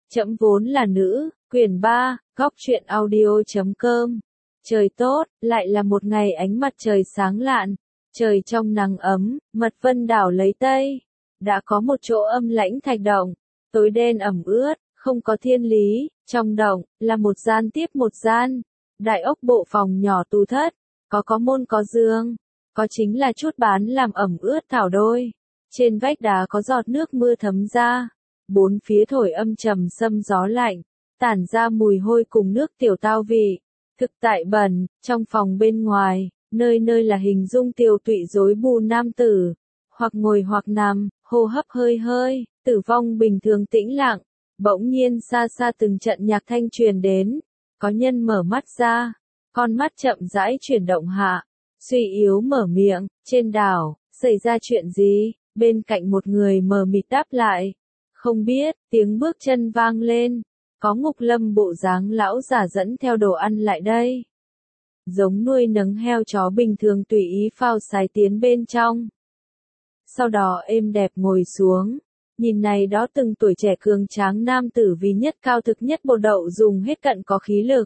Trẫm vốn là nữ, quyển 3, góc truyện audio.com. Trời tốt, lại là một ngày ánh mặt trời sáng lạn, trời trong nắng ấm, mật vân đảo lấy tây. Đã có một chỗ âm lãnh thạch động, tối đen ẩm ướt, không có thiên lý, trong động, là một gian tiếp một gian. Đại ốc bộ phòng nhỏ tù thất, có môn có giường, có chính là chút bán làm ẩm ướt thảo đôi. Trên vách đá có giọt nước mưa thấm ra, bốn phía thổi âm trầm xâm gió lạnh, tản ra mùi hôi cùng nước tiểu tao vị. Thực tại bẩn, trong phòng bên ngoài, nơi nơi là hình dung tiều tụy rối bù nam tử, hoặc ngồi hoặc nằm, hô hấp hơi hơi, tử vong bình thường tĩnh lặng. Bỗng nhiên xa xa từng trận nhạc thanh truyền đến, có nhân mở mắt ra, con mắt chậm rãi chuyển động hạ, suy yếu mở miệng, trên đảo, xảy ra chuyện gì? Bên cạnh một người mờ mịt đáp lại, không biết, tiếng bước chân vang lên, có Ngục Lâm bộ dáng lão giả dẫn theo đồ ăn lại đây. Giống nuôi nấng heo chó bình thường tùy ý phao sái tiến bên trong. Sau đó êm đẹp ngồi xuống, nhìn này đó từng tuổi trẻ cường tráng nam tử vì nhất cao thực nhất bộ đậu dùng hết cận có khí lực.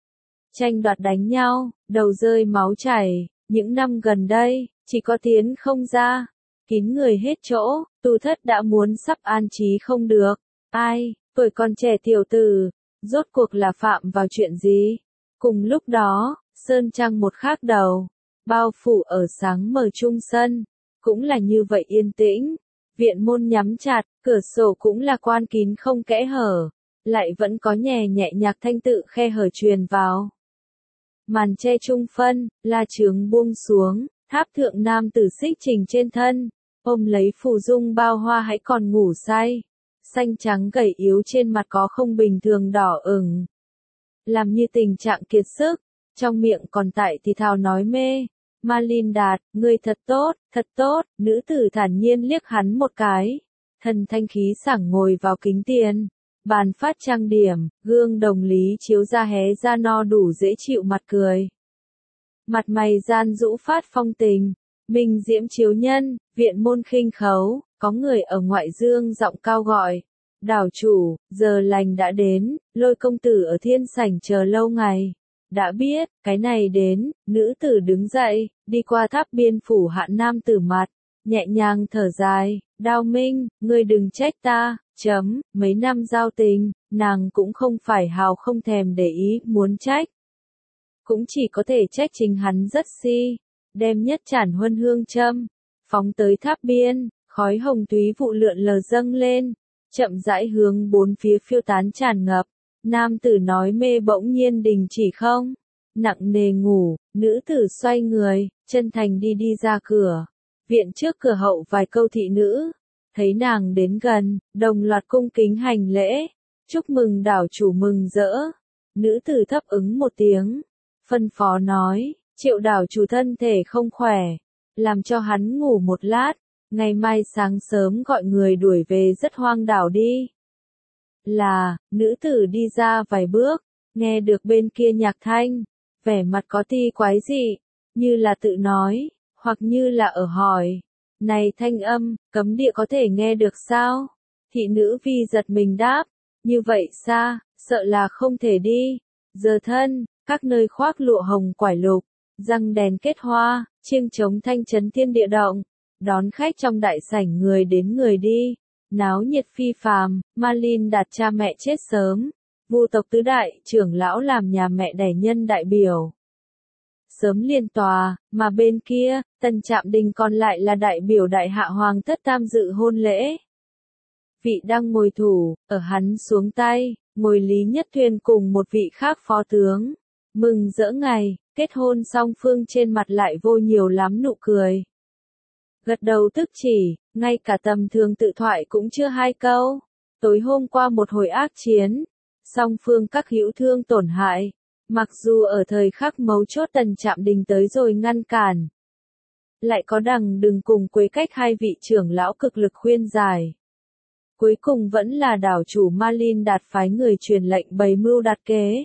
Tranh đoạt đánh nhau, đầu rơi máu chảy, những năm gần đây, chỉ có tiến không ra. Kín người hết chỗ, tù thất đã muốn sắp an trí không được. Ai, tuổi còn trẻ tiểu tử, rốt cuộc là phạm vào chuyện gì? Cùng lúc đó, sơn trăng một khác đầu, bao phủ ở sáng mờ trung sân, cũng là như vậy yên tĩnh. Viện môn nhắm chặt, cửa sổ cũng là quan kín không kẽ hở, lại vẫn có nhẹ nhẹ nhạc thanh tự khe hở truyền vào. Màn che trung phân, la chướng buông xuống, tháp thượng nam tử xích trình trên thân, ôm lấy phù dung bao hoa hãy còn ngủ say. Xanh trắng gầy yếu trên mặt có không bình thường đỏ ửng. Làm như tình trạng kiệt sức, trong miệng còn tại thì thào nói mê. Malin Đạt, ngươi thật tốt, nữ tử thản nhiên liếc hắn một cái. Thần thanh khí sảng ngồi vào kính tiền. Bàn phát trang điểm, gương đồng lý chiếu ra hé ra no đủ dễ chịu mặt cười. Mặt mày gian dũ phát phong tình, minh diễm chiếu nhân, viện môn khinh khấu, có người ở ngoại dương giọng cao gọi. Đảo chủ, giờ lành đã đến, Lôi công tử ở thiên sảnh chờ lâu ngày. Đã biết, cái này đến, nữ tử đứng dậy, đi qua tháp biên phủ hạn nam tử mặt, nhẹ nhàng thở dài, Đao Minh, ngươi đừng trách ta, mấy năm giao tình, nàng cũng không phải hào không thèm để ý, muốn trách. Cũng chỉ có thể trách chính hắn rất si, đem nhất chản huân hương châm, phóng tới tháp biên, khói hồng túy vụ lượn lờ dâng lên, chậm rãi hướng bốn phía phiêu tán tràn ngập. Nam tử nói mê bỗng nhiên đình chỉ không, nặng nề ngủ, nữ tử xoay người, chân thành đi ra cửa. Viện trước cửa hậu vài câu thị nữ, thấy nàng đến gần, đồng loạt cung kính hành lễ, chúc mừng đảo chủ mừng rỡ. Nữ tử thấp ứng một tiếng, phân phó nói, Triệu đảo chủ thân thể không khỏe, làm cho hắn ngủ một lát, ngày mai sáng sớm gọi người đuổi về rất hoang đảo đi. Là, nữ tử đi ra vài bước, nghe được bên kia nhạc thanh, vẻ mặt có ti quái dị, như là tự nói, hoặc như là ở hỏi. Này thanh âm, cấm địa có thể nghe được sao? Thị nữ vi giật mình đáp, như vậy xa, sợ là không thể đi. Giờ thân, các nơi khoác lụa hồng quải lục, răng đèn kết hoa, chiêng trống thanh chấn thiên địa động, đón khách trong đại sảnh người đến người đi. Náo nhiệt phi phàm, Malin Đạt cha mẹ chết sớm, Vu tộc tứ đại trưởng lão làm nhà mẹ đẻ nhân đại biểu. Sớm liên tòa, mà bên kia, Tần Trạm Đình còn lại là đại biểu đại hạ hoàng thất tham dự hôn lễ. Vị đang ngồi thủ, ở hắn xuống tay, ngồi Lý Nhất Thuyền cùng một vị khác phó tướng. Mừng rỡ ngày, kết hôn song phương trên mặt lại vô nhiều lắm nụ cười. Gật đầu tức chỉ, ngay cả tầm thường tự thoại cũng chưa hai câu. Tối hôm qua một hồi ác chiến, song phương các hữu thương tổn hại. Mặc dù ở thời khắc mấu chốt Tần Trạm Đình tới rồi ngăn cản. Lại có đằng đừng cùng Quế Cách hai vị trưởng lão cực lực khuyên giải. Cuối cùng vẫn là đảo chủ Malin Đạt phái người truyền lệnh bày mưu đặt kế.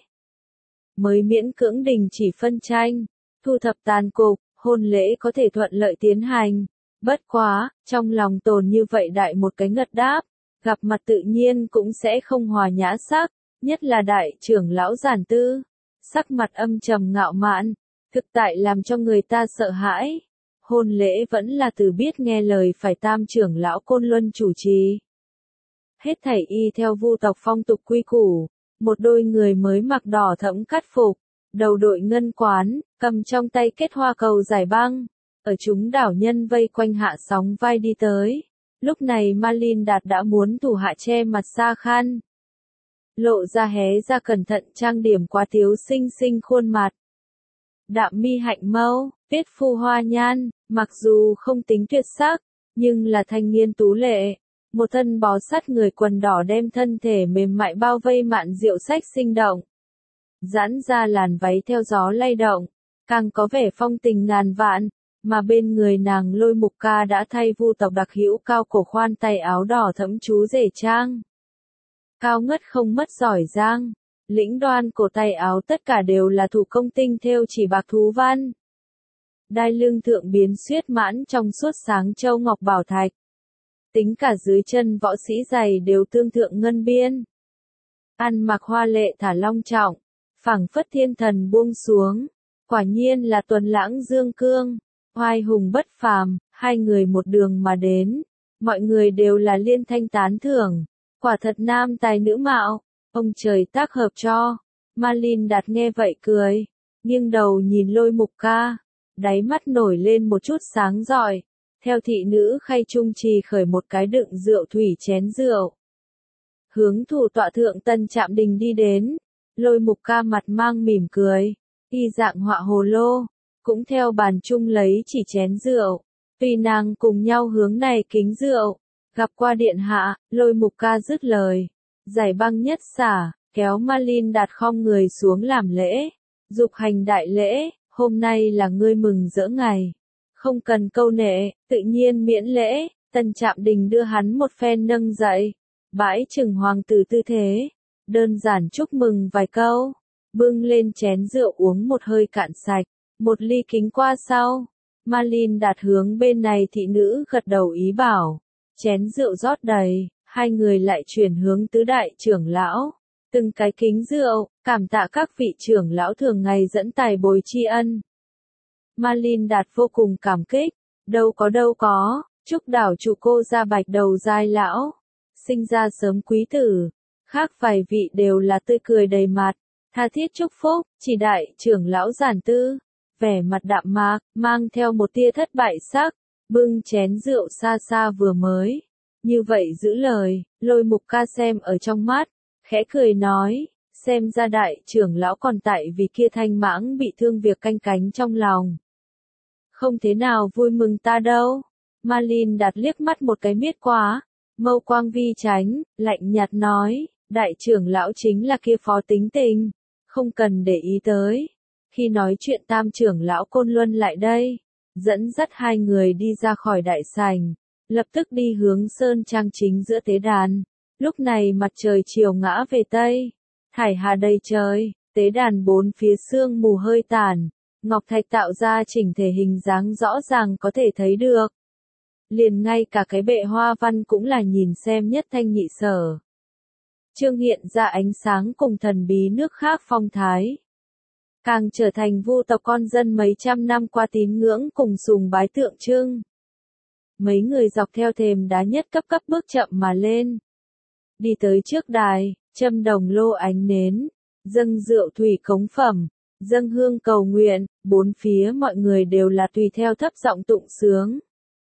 Mới miễn cưỡng đình chỉ phân tranh, thu thập tàn cục, hôn lễ có thể thuận lợi tiến hành. Bất quá, trong lòng tồn như vậy đại một cái ngật đáp, gặp mặt tự nhiên cũng sẽ không hòa nhã sắc, nhất là đại trưởng lão Giản Tư, sắc mặt âm trầm ngạo mạn, thực tại làm cho người ta sợ hãi. Hôn lễ vẫn là từ biết nghe lời phải tam trưởng lão Côn Luân chủ trì. Hết thảy y theo vu tộc phong tục quy củ, một đôi người mới mặc đỏ thẫm cắt phục, đầu đội ngân quán, cầm trong tay kết hoa cầu giải băng, ở chúng đảo nhân vây quanh hạ sóng vai đi tới. Lúc này Malin Đạt đã muốn thủ hạ che mặt xa khăn, lộ ra hé ra cẩn thận trang điểm quá tiếu xinh xinh khuôn mặt. Đạm mi hạnh mâu, tiết phu hoa nhan, mặc dù không tính tuyệt sắc, nhưng là thanh niên tú lệ. Một thân bó sát người quần đỏ đem thân thể mềm mại bao vây mạn diệu sách sinh động. Giãn ra làn váy theo gió lay động, càng có vẻ phong tình ngàn vạn, mà bên người nàng Lôi Mục Ca đã thay vu tộc đặc hữu cao cổ khoan tay áo đỏ thẫm chú rể trang. Cao ngất không mất giỏi giang, lĩnh đoan cổ tay áo tất cả đều là thủ công tinh thêu chỉ bạc thú văn. Đai lưng thượng biến xuyết mãn trong suốt sáng châu ngọc bảo thạch. Tính cả dưới chân võ sĩ giày đều tương thượng ngân biên. Ăn mặc hoa lệ thả long trọng, phảng phất thiên thần buông xuống, quả nhiên là tuần lãng dương cương, oai hùng bất phàm, hai người một đường mà đến, mọi người đều là liên thanh tán thưởng, quả thật nam tài nữ mạo, ông trời tác hợp cho. Malin Đạt nghe vậy cười, nghiêng đầu nhìn Lôi Mục Ca, đáy mắt nổi lên một chút sáng rọi. Theo thị nữ khay trung trì khởi một cái đựng rượu thủy chén rượu. Hướng thủ tọa thượng Tân Trạm Đình đi đến, Lôi Mục Ca mặt mang mỉm cười, y dạng họa hồ lô, cũng theo bàn chung lấy chỉ chén rượu, tùy nàng cùng nhau hướng này kính rượu, gặp qua điện hạ, Lôi Mục Ca dứt lời, giải băng nhất xả, kéo Malin Đạt khom người xuống làm lễ, dục hành đại lễ, hôm nay là ngươi mừng rỡ ngày. Không cần câu nệ, tự nhiên miễn lễ, Tân Trạm Đình đưa hắn một phen nâng dậy, bãi chừng hoàng tử tư thế, đơn giản chúc mừng vài câu, bưng lên chén rượu uống một hơi cạn sạch, một ly kính qua sau, Malin Đạt hướng bên này thị nữ gật đầu ý bảo, chén rượu rót đầy, hai người lại chuyển hướng tứ đại trưởng lão, từng cái kính rượu, cảm tạ các vị trưởng lão thường ngày dẫn tài bồi tri ân. Malin Đạt vô cùng cảm kích, đâu có, chúc đảo chủ cô ra bạch đầu giai lão, sinh ra sớm quý tử, khác vài vị đều là tươi cười đầy mặt, tha thiết chúc phúc, chỉ đại trưởng lão Giản Tư, vẻ mặt đạm mạc, mang theo một tia thất bại sắc, bưng chén rượu xa xa vừa mới, như vậy giữ lời, Lôi Mục Ca xem ở trong mắt, khẽ cười nói, xem ra đại trưởng lão còn tại vì kia thanh mãng bị thương việc canh cánh trong lòng. Không thế nào vui mừng ta đâu. Malin Đạt liếc mắt một cái miết quá, mâu quang vi tránh, lạnh nhạt nói, đại trưởng lão chính là kia phó tính tình, không cần để ý tới. Khi nói chuyện tam trưởng lão Côn Luân lại đây, dẫn dắt hai người đi ra khỏi đại sảnh, lập tức đi hướng sơn trang chính giữa tế đàn. Lúc này mặt trời chiều ngã về tây, thải hà đầy trời, tế đàn bốn phía sương mù hơi tàn. Ngọc thạch tạo ra chỉnh thể hình dáng rõ ràng có thể thấy được. Liền ngay cả cái bệ hoa văn cũng là nhìn xem nhất thanh nhị sở. Chương hiện ra ánh sáng cùng thần bí nước khác phong thái. Càng trở thành vu tộc con dân mấy trăm năm qua tín ngưỡng cùng sùng bái tượng trưng. Mấy người dọc theo thềm đá nhất cấp bước chậm mà lên. Đi tới trước đài, châm đồng lô ánh nến, dâng rượu thủy cống phẩm. Dâng hương cầu nguyện, bốn phía mọi người đều là tùy theo thấp giọng tụng sướng.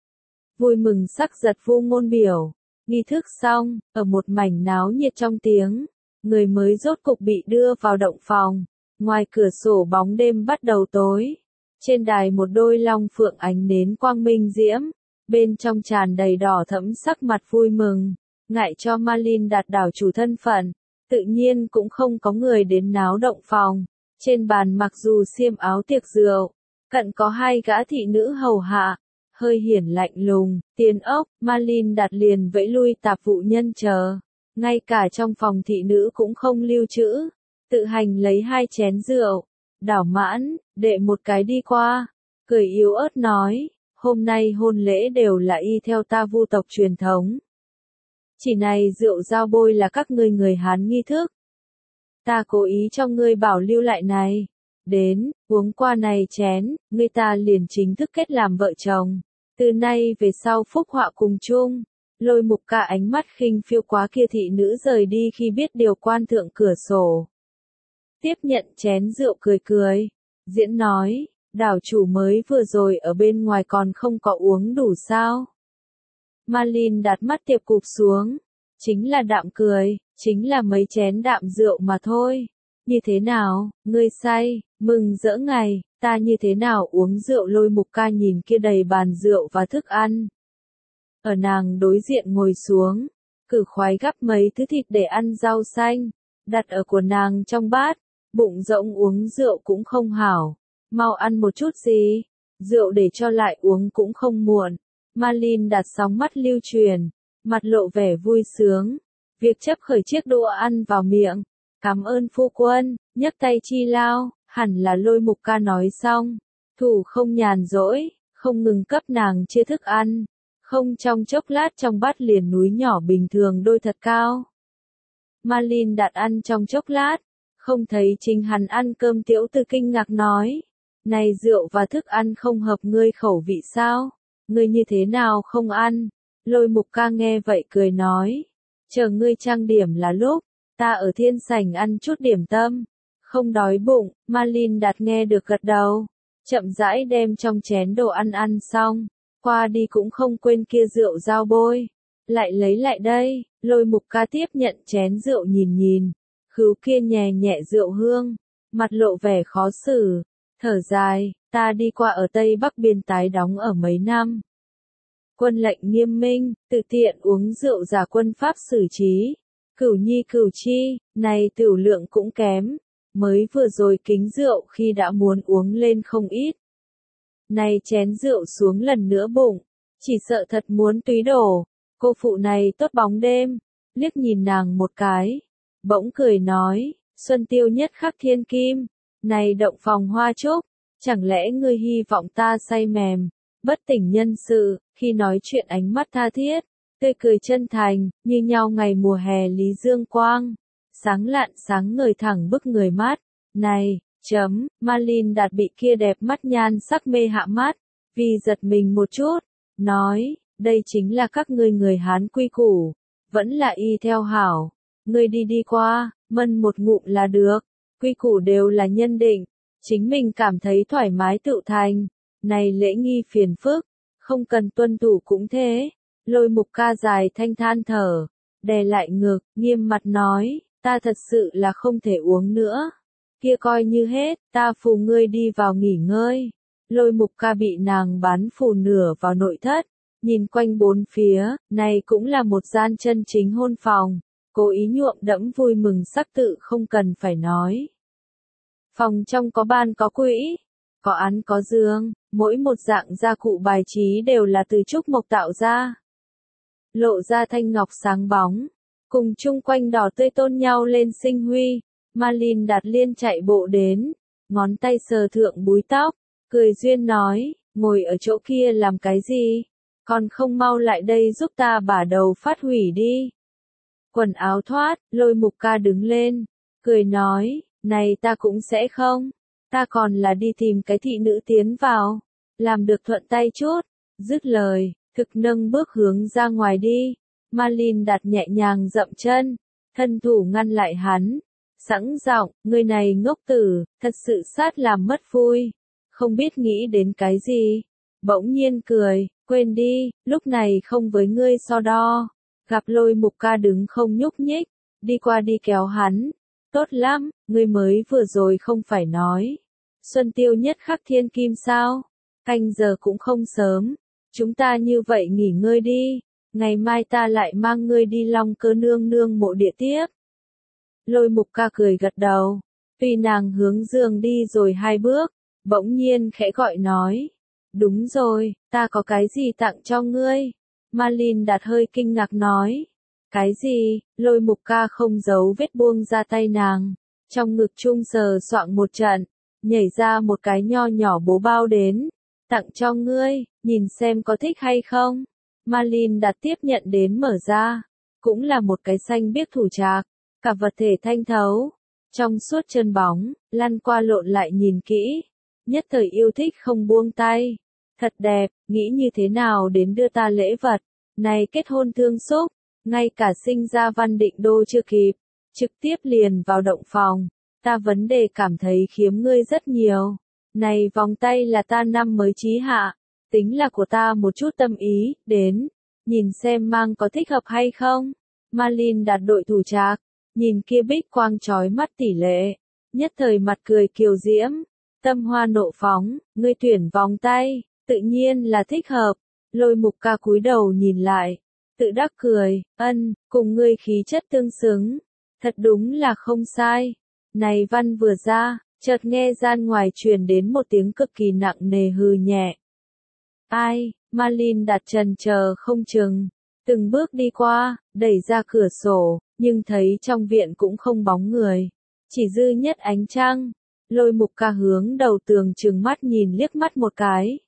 Vui mừng sắc giật vu ngôn biểu, nghi thức xong, ở một mảnh náo nhiệt trong tiếng, người mới rốt cục bị đưa vào động phòng, ngoài cửa sổ bóng đêm bắt đầu tối. Trên đài một đôi long phượng ánh nến quang minh diễm, bên trong tràn đầy đỏ thẫm sắc mặt vui mừng, ngại cho Malin Đạt đảo chủ thân phận, tự nhiên cũng không có người đến náo động phòng. Trên bàn mặc dù xiêm áo tiệc rượu, cận có hai gã thị nữ hầu hạ, hơi hiển lạnh lùng, tiền ốc, Malin Đạt liền vẫy lui tạp vụ nhân chờ. Ngay cả trong phòng thị nữ cũng không lưu trữ, tự hành lấy hai chén rượu, đảo mãn, đệ một cái đi qua, cười yếu ớt nói, hôm nay hôn lễ đều là y theo ta vu tộc truyền thống. Chỉ này rượu giao bôi là các ngươi người Hán nghi thức. Ta cố ý cho ngươi bảo lưu lại này. Đến, uống qua này chén, ngươi ta liền chính thức kết làm vợ chồng. Từ nay về sau phúc họa cùng chung. Lôi Mục Ca ánh mắt khinh phiêu quá kia thị nữ rời đi khi biết điều quan thượng cửa sổ. Tiếp nhận chén rượu cười cười. Diễn nói, đảo chủ mới vừa rồi ở bên ngoài còn không có uống đủ sao. Malin đặt mắt tiệp cụp xuống. Chính là đạm cười, chính là mấy chén đạm rượu mà thôi. Như thế nào, ngươi say, mừng rỡ ngày, ta như thế nào uống rượu. Lôi Mục Ca nhìn kia đầy bàn rượu và thức ăn. Ở nàng đối diện ngồi xuống, cử khoái gắp mấy thứ thịt để ăn rau xanh, đặt ở của nàng trong bát, bụng rỗng uống rượu cũng không hảo, mau ăn một chút gì, rượu để cho lại uống cũng không muộn. Malin đặt sóng mắt lưu truyền, mặt lộ vẻ vui sướng, việc chấp khởi chiếc đũa ăn vào miệng, cảm ơn phu quân, nhấc tay chi lao, hẳn là Lôi Mục Ca nói xong, thủ không nhàn rỗi, không ngừng cấp nàng chia thức ăn. Không trong chốc lát trong bát liền núi nhỏ bình thường đôi thật cao. Malin đặt ăn trong chốc lát, không thấy chính hắn ăn cơm Tiễu Từ kinh ngạc nói. Này rượu và thức ăn không hợp ngươi khẩu vị sao? Ngươi như thế nào không ăn? Lôi Mục Ca nghe vậy cười nói. Chờ ngươi trang điểm là lúc, ta ở thiên sảnh ăn chút điểm tâm. Không đói bụng, Malin đặt nghe được gật đầu. Chậm rãi đem trong chén đồ ăn ăn xong. Qua đi cũng không quên kia rượu giao bôi. Lại lấy lại đây, Lôi Mục Ca tiếp nhận chén rượu nhìn nhìn. Khứu kia nhẹ nhẹ rượu hương, mặt lộ vẻ khó xử. Thở dài, ta đi qua ở Tây Bắc biên tái đóng ở mấy năm. Quân lệnh nghiêm minh, tự tiện uống rượu giả quân pháp xử trí. Cửu nhi cửu chi, này tửu lượng cũng kém. Mới vừa rồi kính rượu khi đã muốn uống lên không ít. Này chén rượu xuống lần nữa bụng, chỉ sợ thật muốn túy đổ. Cô phụ này tốt bóng đêm, liếc nhìn nàng một cái, bỗng cười nói, xuân tiêu nhất khắc thiên kim, này động phòng hoa trúc, chẳng lẽ ngươi hy vọng ta say mềm, bất tỉnh nhân sự, khi nói chuyện ánh mắt tha thiết, tươi cười chân thành, như nhau ngày mùa hè lý dương quang, sáng lạn sáng ngời thẳng bức người mắt, này. Malin đạt bị kia đẹp mắt nhan sắc mê hạ mắt, vì giật mình một chút, nói, đây chính là các ngươi người Hán quy củ, vẫn là y theo hảo, ngươi đi qua, mân một ngụm là được, quy củ đều là nhân định, chính mình cảm thấy thoải mái tự thành, này lễ nghi phiền phức, không cần tuân thủ cũng thế. Lôi Mục Ca dài thanh than thở, đè lại ngực, nghiêm mặt nói, ta thật sự là không thể uống nữa. Kia coi như hết, ta phù ngươi đi vào nghỉ ngơi. Lôi Mục Ca bị nàng bán phù nửa vào nội thất, nhìn quanh bốn phía, này cũng là một gian chân chính hôn phòng, cố ý nhuộm đẫm vui mừng sắc tự không cần phải nói. Phòng trong có ban có quỹ, có án có giường, mỗi một dạng gia cụ bài trí đều là từ trúc mộc tạo ra. Lộ ra thanh ngọc sáng bóng, cùng chung quanh đỏ tươi tôn nhau lên sinh huy. Malin Đạt Liên chạy bộ đến, ngón tay sờ thượng búi tóc, cười duyên nói, ngồi ở chỗ kia làm cái gì, còn không mau lại đây giúp ta bả đầu phát hủy đi. Quần áo thoát, Lôi Mục Ca đứng lên, cười nói, này ta cũng sẽ không, ta còn là đi tìm cái thị nữ tiến vào, làm được thuận tay chút, dứt lời, thực nâng bước hướng ra ngoài đi. Malin Đạt nhẹ nhàng dậm chân, thân thủ ngăn lại hắn. Sẵn giọng, người này ngốc tử, thật sự sát làm mất vui, không biết nghĩ đến cái gì. Bỗng nhiên cười, quên đi, lúc này không với ngươi so đo. Gặp Lôi Mục Ca đứng không nhúc nhích, đi qua đi kéo hắn. Tốt lắm, ngươi mới vừa rồi không phải nói. Xuân tiêu nhất khắc thiên kim sao? Canh giờ cũng không sớm, chúng ta như vậy nghỉ ngơi đi. Ngày mai ta lại mang ngươi đi Long Cơ nương nương mộ địa tiếp. Lôi Mục Ca cười gật đầu, tuy nàng hướng giường đi rồi 2 bước, bỗng nhiên khẽ gọi nói, đúng rồi, ta có cái gì tặng cho ngươi? Malin Đạt hơi kinh ngạc nói, cái gì? Lôi Mục Ca không giấu vết buông ra tay nàng, trong ngực chung sờ soạng một trận, nhảy ra một cái nho nhỏ bố bao đến, tặng cho ngươi, nhìn xem có thích hay không? Malin Đạt tiếp nhận đến mở ra, cũng là một cái xanh biếc thủ trạc, cả vật thể thanh thấu, trong suốt chân bóng, lăn qua lộn lại nhìn kỹ, nhất thời yêu thích không buông tay. Thật đẹp, nghĩ như thế nào đến đưa ta lễ vật, này kết hôn thương xúc, ngay cả sinh ra Văn Định Đô chưa kịp, trực tiếp liền vào động phòng, ta vấn đề cảm thấy khiếm ngươi rất nhiều. Này vòng tay là ta năm mới chí hạ, tính là của ta một chút tâm ý, đến, nhìn xem mang có thích hợp hay không. Malin đặt đội thủ trạc, nhìn kia bích quang chói mắt tỷ lệ, nhất thời mặt cười kiều diễm, tâm hoa nộ phóng, ngươi tuyển vòng tay, tự nhiên là thích hợp. Lôi Mục Ca cúi đầu nhìn lại, tự đắc cười, cùng ngươi khí chất tương xứng, thật đúng là không sai. Này văn vừa ra, chợt nghe gian ngoài truyền đến một tiếng cực kỳ nặng nề hừ nhẹ. Ai, Malin đặt trần chờ không chừng, từng bước đi qua, đẩy ra cửa sổ, nhưng thấy trong viện cũng không bóng người, chỉ dư nhất ánh trăng. Lôi Mục Ca hướng đầu tường trừng mắt nhìn liếc mắt một cái.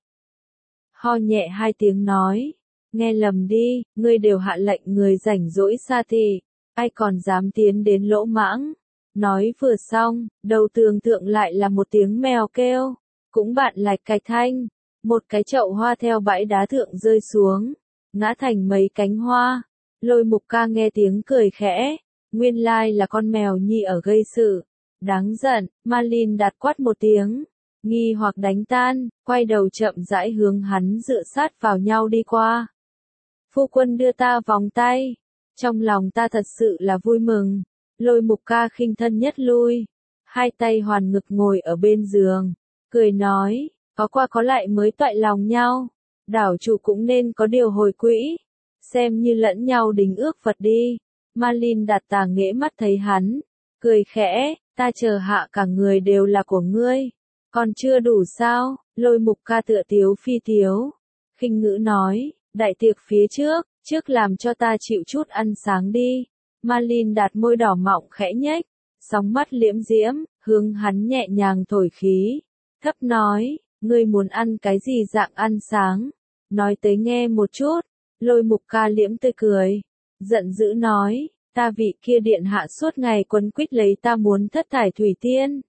Ho nhẹ hai tiếng nói, nghe lầm đi, ngươi đều hạ lệnh người rảnh rỗi xa thì, ai còn dám tiến đến lỗ mãng. Nói vừa xong, đầu tường thượng lại là một tiếng mèo kêu, cũng bạn lạch cạch thanh, một cái chậu hoa theo bãi đá thượng rơi xuống, ngã thành mấy cánh hoa. Lôi Mục Ca nghe tiếng cười khẽ, nguyên lai là con mèo nhi ở gây sự, đáng giận. Malin đặt quát một tiếng, nghi hoặc đánh tan, quay đầu chậm rãi hướng hắn dựa sát vào nhau đi qua. Phu quân đưa ta vòng tay, trong lòng ta thật sự là vui mừng. Lôi Mục Ca khinh thân nhất lui, hai tay hoàn ngực ngồi ở bên giường, cười nói, có qua có lại mới toại lòng nhau, đảo chủ cũng nên có điều hồi quỹ, xem như lẫn nhau đính ước Phật đi. Malin đặt tà nghễ mắt thấy hắn, cười khẽ, ta chờ hạ cả người đều là của ngươi, còn chưa đủ sao? Lôi Mục Ca tựa tiếu phi tiếu, khinh ngữ nói, đại tiệc phía trước làm cho ta chịu chút ăn sáng đi. Malin đặt môi đỏ mọng khẽ nhếch, sóng mắt liễm diễm, hướng hắn nhẹ nhàng thổi khí, thấp nói, ngươi muốn ăn cái gì dạng ăn sáng, nói tới nghe một chút. Lôi Mục Ca liễm tươi cười, giận dữ nói, ta vị kia điện hạ suốt ngày quấn quýt lấy ta muốn thất thải thủy tiên.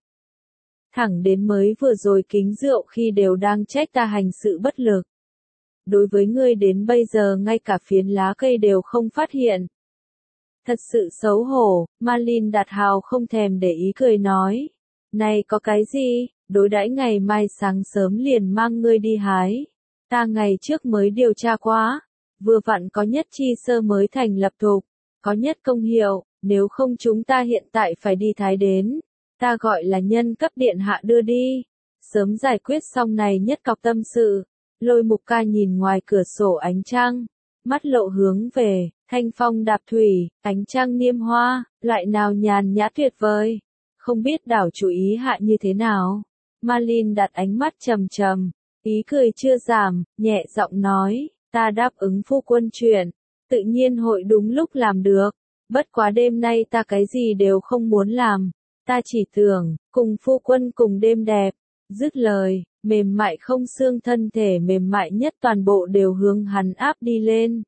Thẳng đến mới vừa rồi kính rượu khi đều đang trách ta hành sự bất lực. Đối với ngươi đến bây giờ ngay cả phiến lá cây đều không phát hiện. Thật sự xấu hổ. Malin đặt hào không thèm để ý cười nói. Này có cái gì, đối đãi ngày mai sáng sớm liền mang ngươi đi hái. Ta ngày trước mới điều tra quá, vừa vặn có nhất chi sơ mới thành lập thục, có nhất công hiệu, nếu không chúng ta hiện tại phải đi thái đến. Ta gọi là nhân cấp điện hạ đưa đi, sớm giải quyết xong này nhất cọc tâm sự. Lôi Mục Ca nhìn ngoài cửa sổ ánh trăng, mắt lộ hướng về, thanh phong đạp thủy, ánh trăng niêm hoa, loại nào nhàn nhã tuyệt vời. Không biết đảo chủ ý hạ như thế nào. Malin đặt ánh mắt trầm trầm, ý cười chưa giảm, nhẹ giọng nói, ta đáp ứng phu quân chuyện, tự nhiên hội đúng lúc làm được. Bất quá đêm nay ta cái gì đều không muốn làm. Ta chỉ tưởng, cùng phu quân cùng đêm đẹp. Dứt lời, mềm mại không xương thân thể mềm mại nhất toàn bộ đều hướng hắn áp đi lên.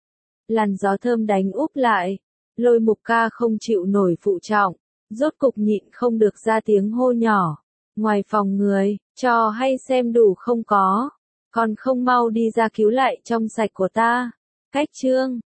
Làn gió thơm đánh úp lại, Lôi Mục Ca không chịu nổi phụ trọng, rốt cục nhịn không được ra tiếng hô nhỏ. Ngoài phòng người, trò hay xem đủ không có, còn không mau đi ra cứu lại trong sạch của ta. Cách chương